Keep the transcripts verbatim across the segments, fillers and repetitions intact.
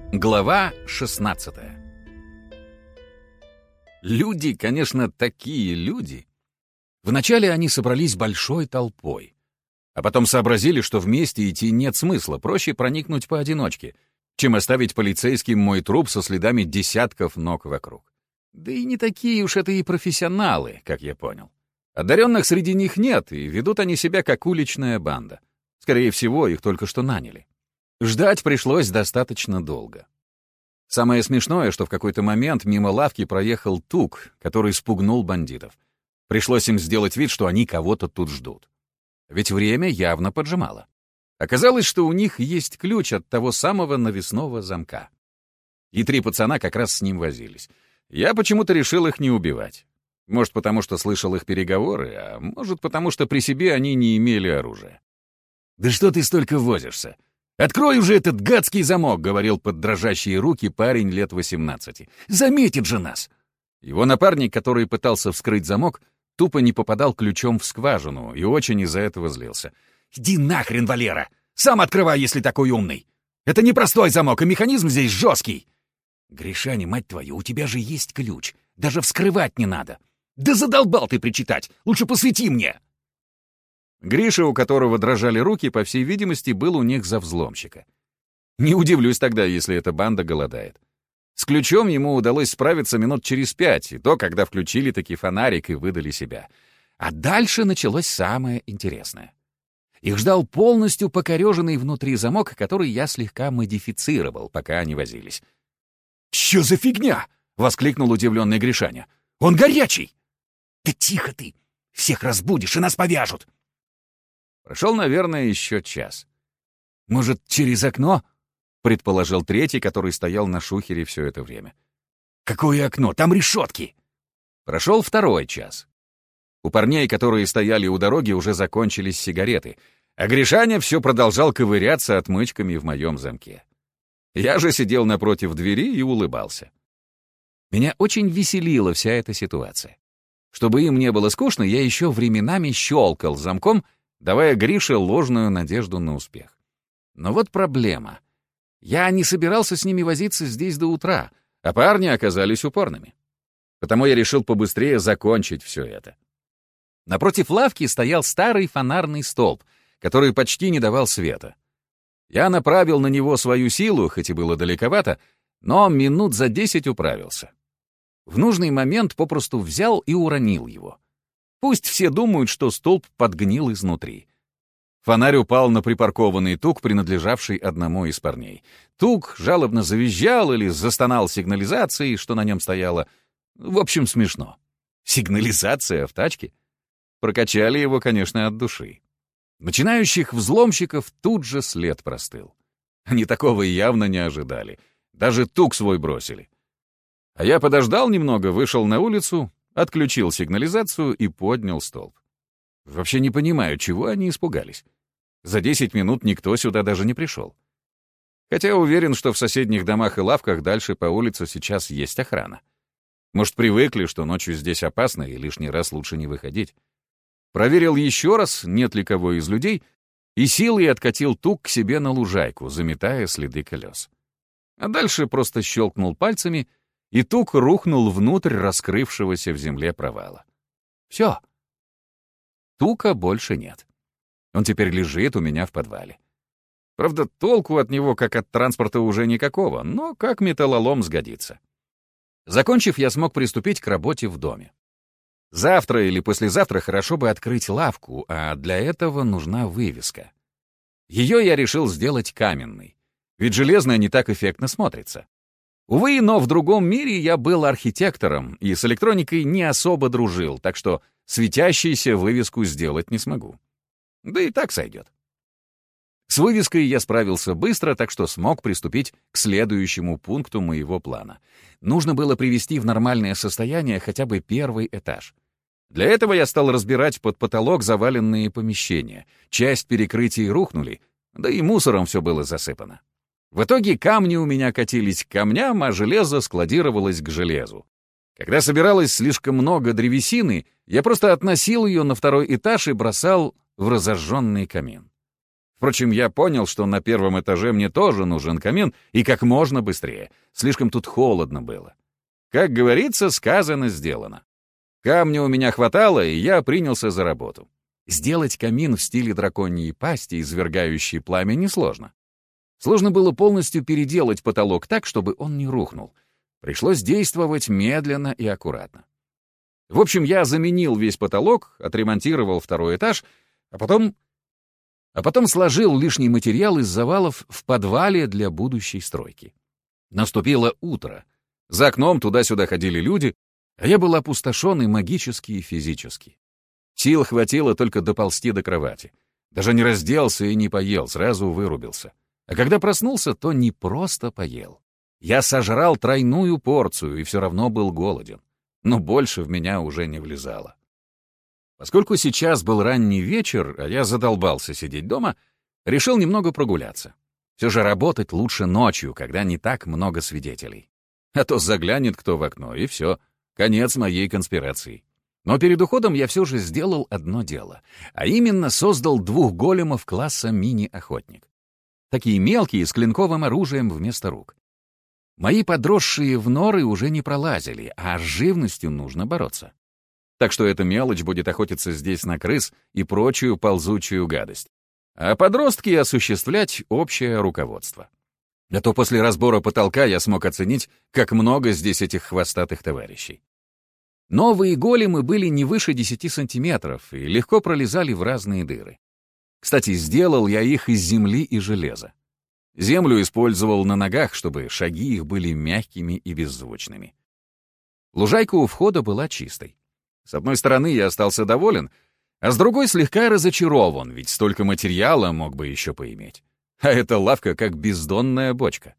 Глава шестнадцатая. Люди, конечно, такие люди. Вначале они собрались большой толпой, а потом сообразили, что вместе идти нет смысла, проще проникнуть поодиночке, чем оставить полицейским мой труп со следами десятков ног вокруг. Да и не такие уж это и профессионалы, как я понял. Одаренных среди них нет, и ведут они себя как уличная банда. Скорее всего, их только что наняли. Ждать пришлось достаточно долго. Самое смешное, что в какой-то момент мимо лавки проехал тук, который спугнул бандитов. Пришлось им сделать вид, что они кого-то тут ждут. Ведь время явно поджимало. Оказалось, что у них есть ключ от того самого навесного замка. И три пацана как раз с ним возились. Я почему-то решил их не убивать. Может, потому что слышал их переговоры, а может, потому что при себе они не имели оружия. «Да что ты столько возишься? Открой уже этот гадский замок», — говорил под дрожащие руки парень лет восемнадцати. «Заметит же нас!» Его напарник, который пытался вскрыть замок, тупо не попадал ключом в скважину и очень из-за этого злился. «Иди нахрен, Валера! Сам открывай, если такой умный! Это не простой замок, и механизм здесь жесткий!» «Гришаня, мать твою, у тебя же есть ключ. Даже вскрывать не надо. Да задолбал ты причитать! Лучше посвети мне!» Гриша, у которого дрожали руки, по всей видимости, был у них за взломщика. Не удивлюсь тогда, если эта банда голодает. С ключом ему удалось справиться минут через пять, и то, когда включили таки фонарик и выдали себя. А дальше началось самое интересное. Их ждал полностью покореженный внутри замок, который я слегка модифицировал, пока они возились. «Чё за фигня?» — воскликнул удивленный Гришаня. «Он горячий!» «Да тихо ты! Всех разбудишь, и нас повяжут!» Прошел, наверное, еще час. «Может, через окно?» — предположил третий, который стоял на шухере все это время. «Какое окно? Там решетки!» Прошел второй час. У парней, которые стояли у дороги, уже закончились сигареты, а Гришаня все продолжал ковыряться отмычками в моем замке. Я же сидел напротив двери и улыбался. Меня очень веселила вся эта ситуация. Чтобы им не было скучно, я еще временами щелкал замком, давая Грише ложную надежду на успех. Но вот проблема. Я не собирался с ними возиться здесь до утра, а парни оказались упорными. Потому я решил побыстрее закончить все это. Напротив лавки стоял старый фонарный столб, который почти не давал света. Я направил на него свою силу, хоть и было далековато, но минут за десять управился. В нужный момент попросту взял и уронил его. Пусть все думают, что столб подгнил изнутри. Фонарь упал на припаркованный тук, принадлежавший одному из парней. Тук жалобно завизжал или застонал сигнализацией, что на нем стояло. В общем, смешно. Сигнализация в тачке? Прокачали его, конечно, от души. Начинающих взломщиков тут же след простыл. Они такого явно не ожидали. Даже тук свой бросили. А я подождал немного, вышел на улицу, отключил сигнализацию и поднял столб. Вообще не понимаю, чего они испугались. За десять минут никто сюда даже не пришел. Хотя уверен, что в соседних домах и лавках дальше по улице сейчас есть охрана. Может, привыкли, что ночью здесь опасно и лишний раз лучше не выходить. Проверил еще раз, нет ли кого из людей, и силой откатил тук к себе на лужайку, заметая следы колес. А дальше просто щелкнул пальцами, и тук рухнул внутрь раскрывшегося в земле провала. Все. Тука больше нет. Он теперь лежит у меня в подвале. Правда, толку от него, как от транспорта, уже никакого, но как металлолом сгодится. Закончив, я смог приступить к работе в доме. Завтра или послезавтра хорошо бы открыть лавку, а для этого нужна вывеска. Ее я решил сделать каменной, ведь железная не так эффектно смотрится. Увы, но в другом мире я был архитектором и с электроникой не особо дружил, так что светящуюся вывеску сделать не смогу. Да и так сойдет. С вывеской я справился быстро, так что смог приступить к следующему пункту моего плана. Нужно было привести в нормальное состояние хотя бы первый этаж. Для этого я стал разбирать под потолок заваленные помещения. Часть перекрытий рухнули, да и мусором все было засыпано. В итоге камни у меня катились к камням, а железо складировалось к железу. Когда собиралось слишком много древесины, я просто относил ее на второй этаж и бросал в разожженный камин. Впрочем, я понял, что на первом этаже мне тоже нужен камин, и как можно быстрее. Слишком тут холодно было. Как говорится, сказано, сделано. Камня у меня хватало, и я принялся за работу. Сделать камин в стиле драконьей пасти, извергающий пламя, несложно. Сложно было полностью переделать потолок так, чтобы он не рухнул. Пришлось действовать медленно и аккуратно. В общем, я заменил весь потолок, отремонтировал второй этаж, а потом... а потом сложил лишний материал из завалов в подвале для будущей стройки. Наступило утро. За окном туда-сюда ходили люди, а я был опустошен и магически, и физически. Сил хватило только доползти до кровати. Даже не разделся и не поел, сразу вырубился. А когда проснулся, то не просто поел. Я сожрал тройную порцию и все равно был голоден. Но больше в меня уже не влезало. Поскольку сейчас был ранний вечер, а я задолбался сидеть дома, решил немного прогуляться. Все же работать лучше ночью, когда не так много свидетелей. А то заглянет кто в окно, и все, конец моей конспирации. Но перед уходом я все же сделал одно дело, а именно создал двух големов класса мини-охотник. Такие мелкие, с клинковым оружием вместо рук. Мои подросшие в норы уже не пролазили, а с живностью нужно бороться. Так что эта мелочь будет охотиться здесь на крыс и прочую ползучую гадость. А подростки осуществлять общее руководство. А то после разбора потолка я смог оценить, как много здесь этих хвостатых товарищей. Новые големы были не выше десяти сантиметров и легко пролезали в разные дыры. Кстати, сделал я их из земли и железа. Землю использовал на ногах, чтобы шаги их были мягкими и беззвучными. Лужайка у входа была чистой. С одной стороны, я остался доволен, а с другой слегка разочарован, ведь столько материала мог бы еще поиметь. А эта лавка как бездонная бочка.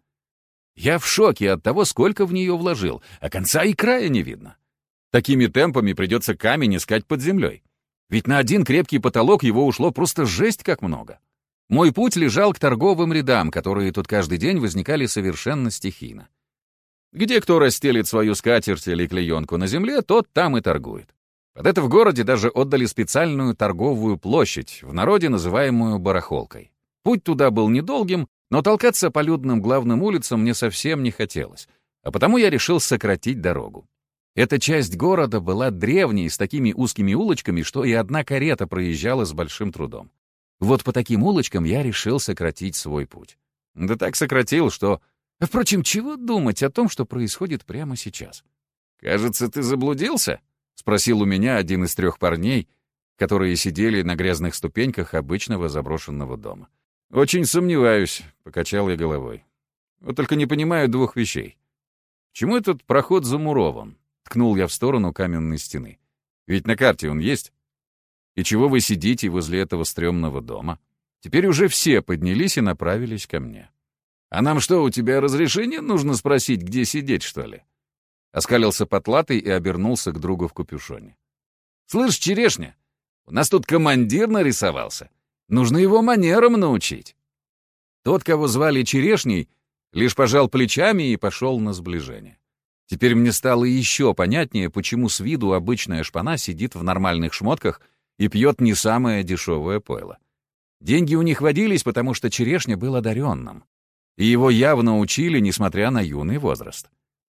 Я в шоке от того, сколько в нее вложил, а конца и края не видно. Такими темпами придется камень искать под землей. Ведь на один крепкий потолок его ушло просто жесть как много. Мой путь лежал к торговым рядам, которые тут каждый день возникали совершенно стихийно. Где кто расстелит свою скатерть или клеенку на земле, тот там и торгует. Под это в городе даже отдали специальную торговую площадь, в народе называемую барахолкой. Путь туда был недолгим, но толкаться по людным главным улицам мне совсем не хотелось, а потому я решил сократить дорогу. Эта часть города была древней, с такими узкими улочками, что и одна карета проезжала с большим трудом. Вот по таким улочкам я решил сократить свой путь. Да так сократил, что... Впрочем, чего думать о том, что происходит прямо сейчас? «Кажется, ты заблудился?» — спросил у меня один из трех парней, которые сидели на грязных ступеньках обычного заброшенного дома. «Очень сомневаюсь», — покачал я головой. «Вот только не понимаю двух вещей. Почему этот проход замурован?» — ткнул я в сторону каменной стены. «Ведь на карте он есть. И чего вы сидите возле этого стрёмного дома?» Теперь уже все поднялись и направились ко мне. «А нам что, у тебя разрешение нужно спросить, где сидеть, что ли?» Оскалился потлатый и обернулся к другу в капюшоне. «Слышь, черешня, у нас тут командир нарисовался. Нужно его манерам научить». Тот, кого звали Черешней, лишь пожал плечами и пошел на сближение. Теперь мне стало еще понятнее, почему с виду обычная шпана сидит в нормальных шмотках и пьет не самое дешевое пойло. Деньги у них водились, потому что Черешня был одаренным. И его явно учили, несмотря на юный возраст.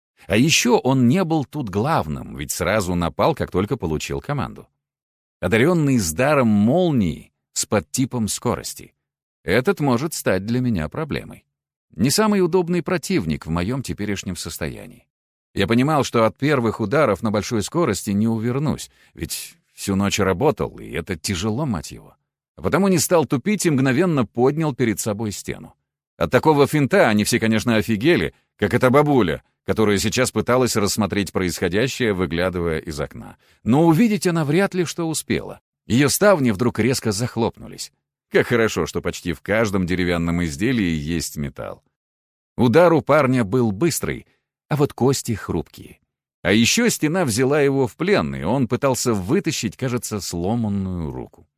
А еще он не был тут главным, ведь сразу напал, как только получил команду. Одаренный с даром молнии, с подтипом скорости. Этот может стать для меня проблемой. Не самый удобный противник в моем теперешнем состоянии. Я понимал, что от первых ударов на большой скорости не увернусь, ведь всю ночь работал, и это тяжело, мать его. А потому не стал тупить и мгновенно поднял перед собой стену. От такого финта они все, конечно, офигели, как эта бабуля, которая сейчас пыталась рассмотреть происходящее, выглядывая из окна. Но увидеть она вряд ли что успела. Ее ставни вдруг резко захлопнулись. Как хорошо, что почти в каждом деревянном изделии есть металл. Удар у парня был быстрый, а вот кости хрупкие. А еще стена взяла его в плен, и он пытался вытащить, кажется, сломанную руку.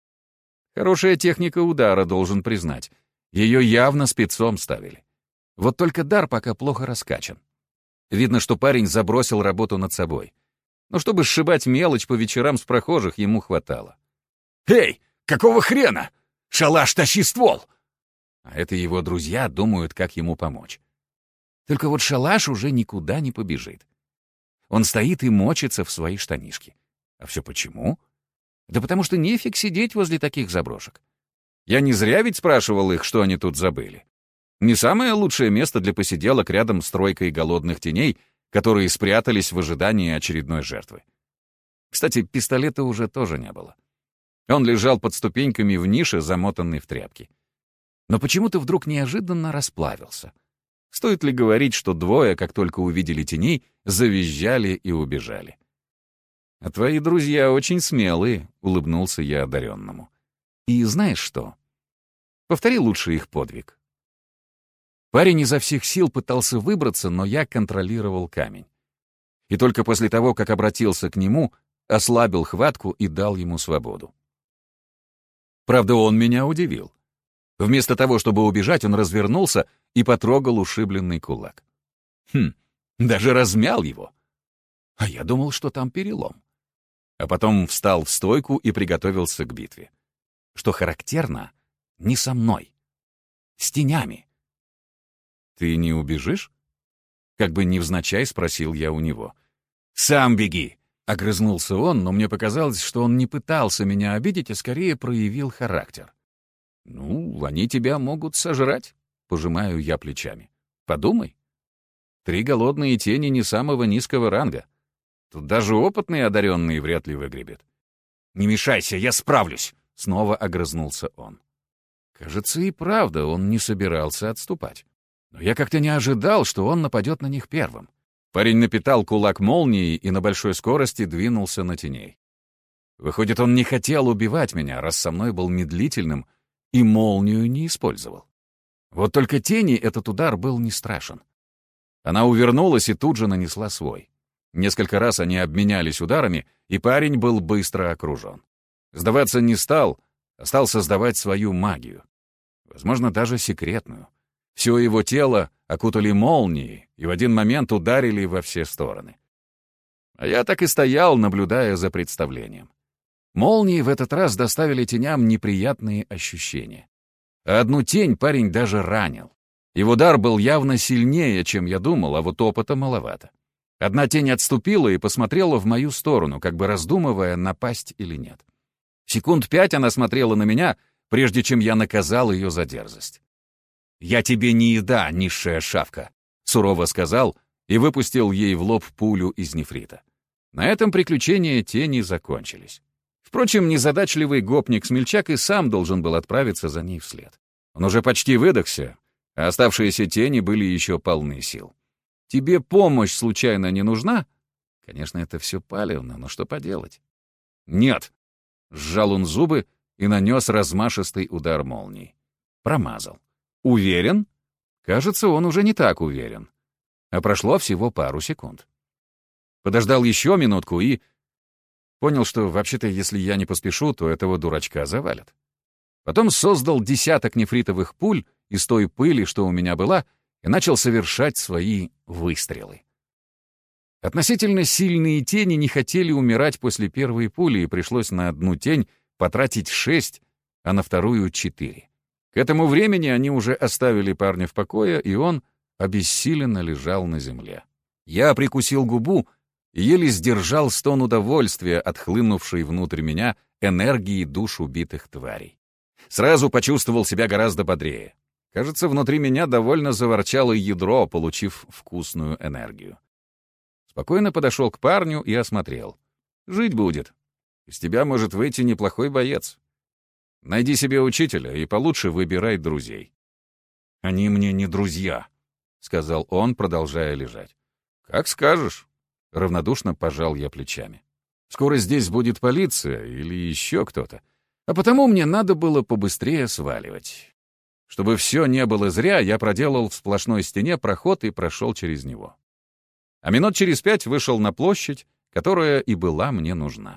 Хорошая техника удара, должен признать. Ее явно спецом ставили. Вот только дар пока плохо раскачан. Видно, что парень забросил работу над собой. Но чтобы сшибать мелочь по вечерам с прохожих, ему хватало. «Эй, какого хрена? «Шалаш, тащи ствол!» А это его друзья думают, как ему помочь. Только вот Шалаш уже никуда не побежит. Он стоит и мочится в свои штанишки. А все почему? Да потому что нефиг сидеть возле таких заброшек. Я не зря ведь спрашивал их, что они тут забыли. Не самое лучшее место для посиделок рядом с тройкой голодных теней, которые спрятались в ожидании очередной жертвы. Кстати, пистолета уже тоже не было. Он лежал под ступеньками в нише, замотанный в тряпки. Но почему-то вдруг неожиданно расплавился. Стоит ли говорить, что двое, как только увидели теней, завизжали и убежали? «А твои друзья очень смелые», — улыбнулся я одаренному. «И знаешь что? Повтори лучше их подвиг». Парень изо всех сил пытался выбраться, но я контролировал камень. И только после того, как обратился к нему, ослабил хватку и дал ему свободу. Правда, он меня удивил. Вместо того, чтобы убежать, он развернулся и потрогал ушибленный кулак. Хм, даже размял его. А я думал, что там перелом. А потом встал в стойку и приготовился к битве. Что характерно, не со мной. С тенями. «Ты не убежишь?» Как бы невзначай спросил я у него. «Сам беги!» — огрызнулся он, но мне показалось, что он не пытался меня обидеть, а скорее проявил характер. «Ну, они тебя могут сожрать», — пожимаю я плечами. «Подумай. Три голодные тени не самого низкого ранга. Тут даже опытный одаренный вряд ли выгребет». «Не мешайся, я справлюсь», — снова огрызнулся он. Кажется, и правда он не собирался отступать. Но я как-то не ожидал, что он нападет на них первым. Парень напитал кулак молнией и на большой скорости двинулся на теней. Выходит, он не хотел убивать меня, раз со мной был медлительным, и молнию не использовал. Вот только тени этот удар был не страшен. Она увернулась и тут же нанесла свой. Несколько раз они обменялись ударами, и парень был быстро окружен. Сдаваться не стал, а стал создавать свою магию. Возможно, даже секретную. Все его тело окутали молнии и в один момент ударили во все стороны. А я так и стоял, наблюдая за представлением. Молнии в этот раз доставили теням неприятные ощущения. А одну тень парень даже ранил. Его удар был явно сильнее, чем я думал, а вот опыта маловато. Одна тень отступила и посмотрела в мою сторону, как бы раздумывая, напасть или нет. Секунд пять она смотрела на меня, прежде чем я наказал ее за дерзость. «Я тебе не еда, низшая шавка», — сурово сказал и выпустил ей в лоб пулю из нефрита. На этом приключения тени закончились. Впрочем, незадачливый гопник-смельчак и сам должен был отправиться за ней вслед. Он уже почти выдохся, а оставшиеся тени были еще полны сил. «Тебе помощь случайно не нужна?» Конечно, это все палевно, но что поделать? «Нет!» — сжал он зубы и нанес размашистый удар молнии. Промазал. «Уверен?» Кажется, он уже не так уверен. А прошло всего пару секунд. Подождал еще минутку и... Понял, что вообще-то, если я не поспешу, то этого дурачка завалят. Потом создал десяток нефритовых пуль из той пыли, что у меня была, и начал совершать свои выстрелы. Относительно сильные тени не хотели умирать после первой пули, и пришлось на одну тень потратить шесть, а на вторую — четыре. К этому времени они уже оставили парня в покое, и он обессиленно лежал на земле. Я прикусил губу и еле сдержал стон удовольствия, отхлынувшей внутрь меня энергии душ убитых тварей. Сразу почувствовал себя гораздо бодрее. Кажется, внутри меня довольно заворчало ядро, получив вкусную энергию. Спокойно подошел к парню и осмотрел. «Жить будет. Из тебя может выйти неплохой боец. Найди себе учителя и получше выбирай друзей». «Они мне не друзья», — сказал он, продолжая лежать. «Как скажешь», — равнодушно пожал я плечами. «Скоро здесь будет полиция или еще кто-то, а потому мне надо было побыстрее сваливать. Чтобы все не было зря, я проделал в сплошной стене проход и прошел через него. А минут через пять вышел на площадь, которая и была мне нужна.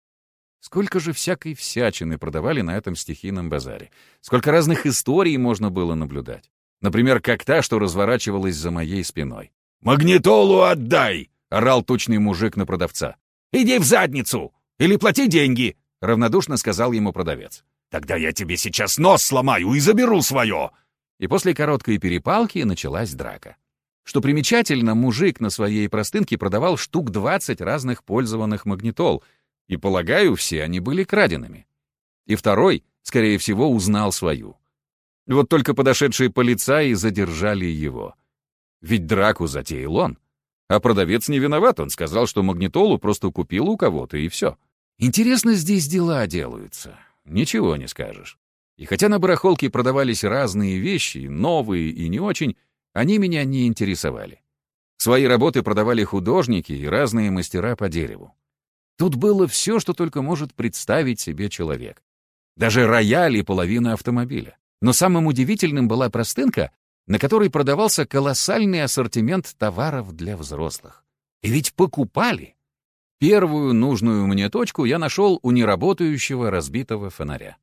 Сколько же всякой всячины продавали на этом стихийном базаре. Сколько разных историй можно было наблюдать. Например, как та, что разворачивалась за моей спиной. «Магнитолу отдай!» — орал тучный мужик на продавца. «Иди в задницу! Или плати деньги!» — равнодушно сказал ему продавец. Тогда я тебе сейчас нос сломаю и заберу свое!» И после короткой перепалки началась драка. Что примечательно, мужик на своей простынке продавал штук двадцать разных пользованных магнитол, и, полагаю, все они были крадеными. И второй, скорее всего, узнал свою. Вот только подошедшие полицаи задержали его. Ведь драку затеял он. А продавец не виноват, он сказал, что магнитолу просто купил у кого-то, и все. Интересно здесь дела делаются. Ничего не скажешь. И хотя на барахолке продавались разные вещи, новые и не очень, они меня не интересовали. Свои работы продавали художники и разные мастера по дереву. Тут было все, что только может представить себе человек. Даже рояль и половина автомобиля. Но самым удивительным была простынка, на которой продавался колоссальный ассортимент товаров для взрослых. И ведь покупали. Первую нужную мне точку я нашел у неработающего разбитого фонаря.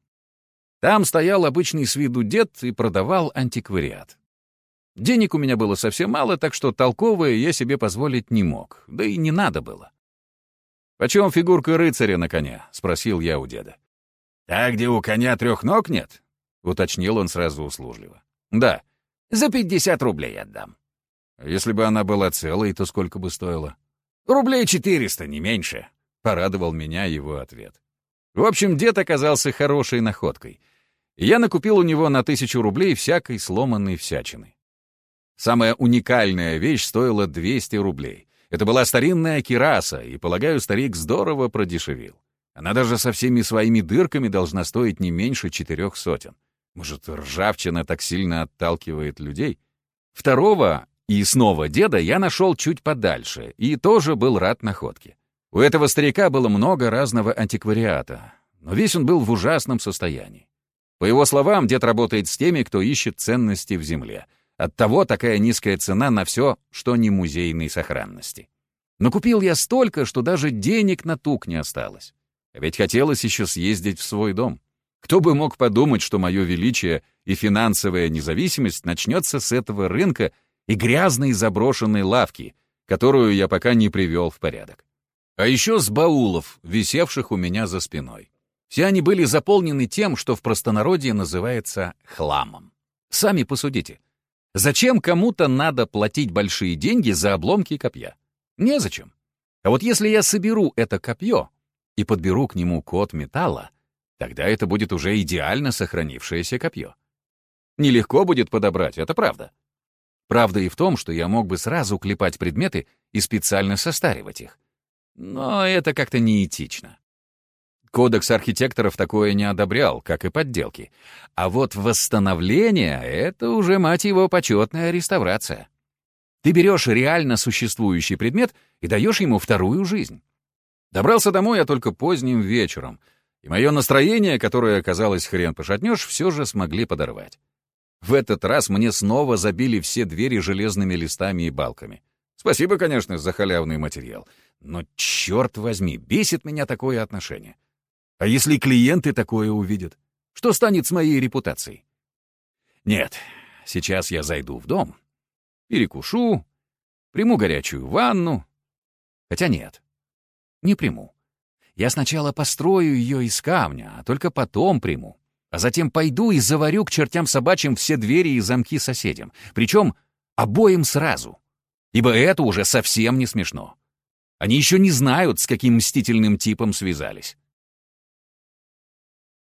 Там стоял обычный с виду дед и продавал антиквариат. Денег у меня было совсем мало, так что толковое я себе позволить не мог, да и не надо было. «Почем фигурка рыцаря на коня?» — спросил я у деда. «Та, где у коня трех ног нет?» — уточнил он сразу услужливо. «Да, за пятьдесят рублей отдам». «Если бы она была целой, то сколько бы стоила?» «Рублей четыреста, не меньше», — порадовал меня его ответ. В общем, дед оказался хорошей находкой. И я накупил у него на тысячу рублей всякой сломанной всячины. Самая уникальная вещь стоила двести рублей. Это была старинная кираса, и, полагаю, старик здорово продешевил. Она даже со всеми своими дырками должна стоить не меньше четырех сотен. Может, ржавчина так сильно отталкивает людей? Второго и снова деда я нашел чуть подальше, и тоже был рад находке. У этого старика было много разного антиквариата, но весь он был в ужасном состоянии. По его словам, дед работает с теми, кто ищет ценности в земле. Оттого такая низкая цена на все, что не музейной сохранности. Но купил я столько, что даже денег на тук не осталось. А ведь хотелось еще съездить в свой дом. Кто бы мог подумать, что мое величие и финансовая независимость начнется с этого рынка и грязной заброшенной лавки, которую я пока не привел в порядок. А еще с баулов, висевших у меня за спиной. Все они были заполнены тем, что в простонародье называется хламом. Сами посудите. Зачем кому-то надо платить большие деньги за обломки копья? Незачем. А вот если я соберу это копье и подберу к нему код металла, тогда это будет уже идеально сохранившееся копье. Нелегко будет подобрать, это правда. Правда и в том, что я мог бы сразу клепать предметы и специально состаривать их. Но это как-то неэтично. Кодекс архитекторов такое не одобрял, как и подделки. А вот восстановление — это уже, мать его, почетная реставрация. Ты берешь реально существующий предмет и даешь ему вторую жизнь. Добрался домой я только поздним вечером, и мое настроение, которое, казалось, хрен пошатнешь, все же смогли подорвать. В этот раз мне снова забили все двери железными листами и балками. Спасибо, конечно, за халявный материал, но, черт возьми, бесит меня такое отношение. А если клиенты такое увидят? Что станет с моей репутацией? Нет, сейчас я зайду в дом, перекушу, приму горячую ванну. Хотя нет, не приму. Я сначала построю ее из камня, а только потом приму. А затем пойду и заварю к чертям собачьим все двери и замки соседям. Причем обоим сразу. Ибо это уже совсем не смешно. Они еще не знают, с каким мстительным типом связались.